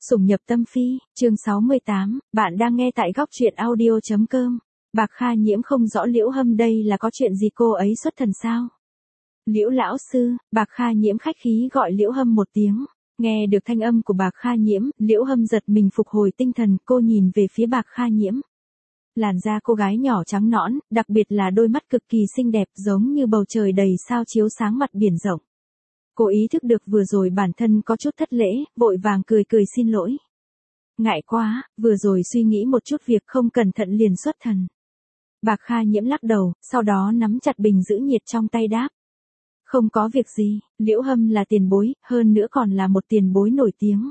Sủng nhập tâm phi, chương 68, bạn đang nghe tại góc truyện audio.com. Bạc Kha Nhiễm không rõ Liễu Hâm đây là có chuyện gì, cô ấy xuất thần sao? Liễu lão sư, Bạc Kha Nhiễm khách khí gọi Liễu Hâm một tiếng. Nghe được thanh âm của Bạc Kha Nhiễm, Liễu Hâm giật mình phục hồi tinh thần, cô nhìn về phía Bạc Kha Nhiễm. Làn da cô gái nhỏ trắng nõn, đặc biệt là đôi mắt cực kỳ xinh đẹp giống như bầu trời đầy sao chiếu sáng mặt biển rộng. Cô ý thức được vừa rồi bản thân có chút thất lễ, vội vàng cười xin lỗi. Ngại quá, vừa rồi suy nghĩ một chút việc không cẩn thận liền xuất thần. Bạc Kha Nhiễm lắc đầu, sau đó nắm chặt bình giữ nhiệt trong tay đáp. Không có việc gì, Liễu Hâm là tiền bối, hơn nữa còn là một tiền bối nổi tiếng.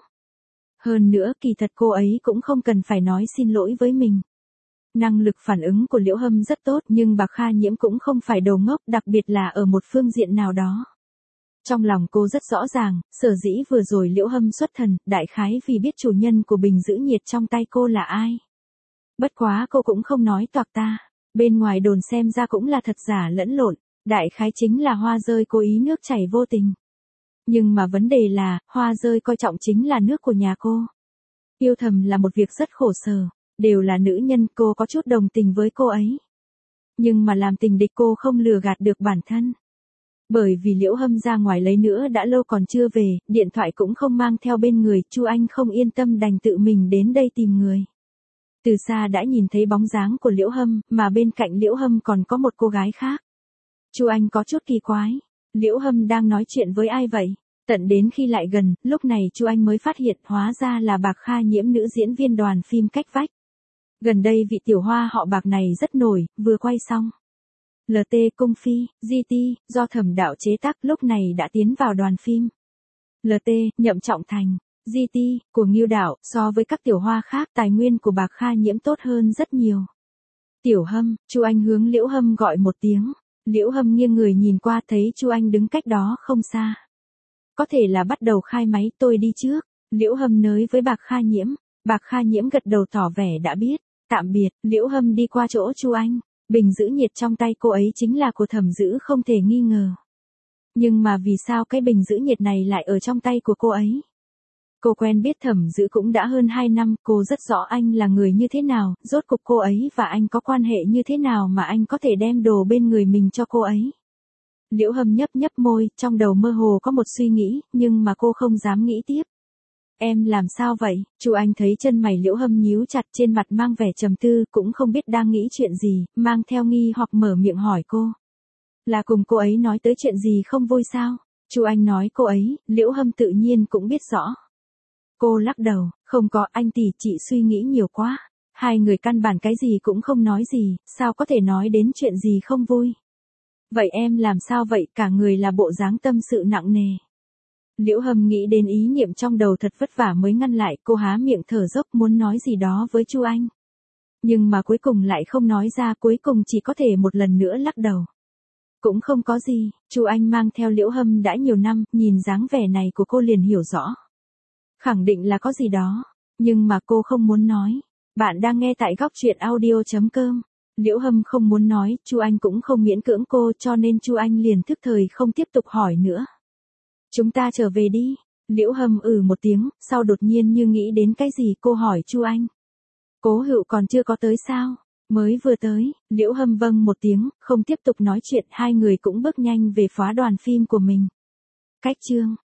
Hơn nữa kỳ thật cô ấy cũng không cần phải nói xin lỗi với mình. Năng lực phản ứng của Liễu Hâm rất tốt nhưng Bạc Kha Nhiễm cũng không phải đồ ngốc, đặc biệt là ở một phương diện nào đó. Trong lòng cô rất rõ ràng, sở dĩ vừa rồi Liễu Hâm xuất thần, đại khái vì biết chủ nhân của bình giữ nhiệt trong tay cô là ai. Bất quá cô cũng không nói toạc ta, bên ngoài đồn xem ra cũng là thật giả lẫn lộn, đại khái chính là Hoa Rơi cố ý nước chảy vô tình. Nhưng mà vấn đề là, Hoa Rơi coi trọng chính là nước của nhà cô. Yêu thầm là một việc rất khổ sở, đều là nữ nhân, cô có chút đồng tình với cô ấy. Nhưng mà làm tình địch cô không lừa gạt được bản thân. Bởi vì Liễu Hâm ra ngoài lấy nữa đã lâu còn chưa về, điện thoại cũng không mang theo bên người, Chu Anh không yên tâm đành tự mình đến đây tìm người. Từ xa đã nhìn thấy bóng dáng của Liễu Hâm, mà bên cạnh Liễu Hâm còn có một cô gái khác. Chu Anh có chút kỳ quái, Liễu Hâm đang nói chuyện với ai vậy? Tận đến khi lại gần, lúc này Chu Anh mới phát hiện hóa ra là Bạc Kha Nhiễm, nữ diễn viên đoàn phim Cách Vách. Gần đây vị tiểu hoa họ Bạc này rất nổi, vừa quay xong LT Cung Phi, GT, do Thẩm Đạo chế tác, lúc này đã tiến vào đoàn phim. LT, Nhậm Trọng Thành, GT, của Ngưu Đạo, so với các tiểu hoa khác, tài nguyên của Bạc Kha Nhiễm tốt hơn rất nhiều. Tiểu Hâm, Chu Anh hướng Liễu Hâm gọi một tiếng. Liễu Hâm nghiêng người nhìn qua thấy Chu Anh đứng cách đó không xa. Có thể là bắt đầu khai máy, tôi đi trước. Liễu Hâm nói với Bạc Kha Nhiễm. Bạc Kha Nhiễm gật đầu tỏ vẻ đã biết. Tạm biệt, Liễu Hâm đi qua chỗ Chu Anh. Bình giữ nhiệt trong tay cô ấy chính là của Thẩm Dữ không thể nghi ngờ. Nhưng mà vì sao cái bình giữ nhiệt này lại ở trong tay của cô ấy? Cô quen biết Thẩm Dữ cũng đã hơn 2 năm, cô rất rõ anh là người như thế nào, rốt cuộc cô ấy và anh có quan hệ như thế nào mà anh có thể đem đồ bên người mình cho cô ấy. Liễu Hâm nhấp môi, trong đầu mơ hồ có một suy nghĩ, nhưng mà cô không dám nghĩ tiếp. Em làm sao vậy? Chu Anh thấy chân mày Liễu Hâm nhíu chặt, trên mặt mang vẻ trầm tư, cũng không biết đang nghĩ chuyện gì, mang theo nghi hoặc mở miệng hỏi cô. Là cùng cô ấy nói tới chuyện gì không vui sao? Chu Anh nói cô ấy, Liễu Hâm tự nhiên cũng biết rõ. Cô lắc đầu, không có, anh tỷ chị suy nghĩ nhiều quá. Hai người căn bản cái gì cũng không nói gì, sao có thể nói đến chuyện gì không vui? Vậy em làm sao vậy, cả người là bộ dáng tâm sự nặng nề. Liễu Hâm nghĩ đến ý niệm trong đầu thật vất vả mới ngăn lại, cô há miệng thở dốc muốn nói gì đó với Chu Anh. Nhưng mà cuối cùng lại không nói ra, cuối cùng chỉ có thể một lần nữa lắc đầu. Cũng không có gì, Chu Anh mang theo Liễu Hâm đã nhiều năm, nhìn dáng vẻ này của cô liền hiểu rõ. Khẳng định là có gì đó, nhưng mà cô không muốn nói. Bạn đang nghe tại góc truyện audio.com. Liễu Hâm không muốn nói, Chu Anh cũng không miễn cưỡng cô, cho nên Chu Anh liền thức thời không tiếp tục hỏi nữa. Chúng ta trở về đi. Liễu Hâm một tiếng, sau đột nhiên như nghĩ đến cái gì cô hỏi Chu Anh. Cố Hựu còn chưa có tới sao? Mới vừa tới. Liễu Hâm vâng một tiếng, không tiếp tục nói chuyện, hai người cũng bước nhanh về phá đoàn phim của mình. Cách chương.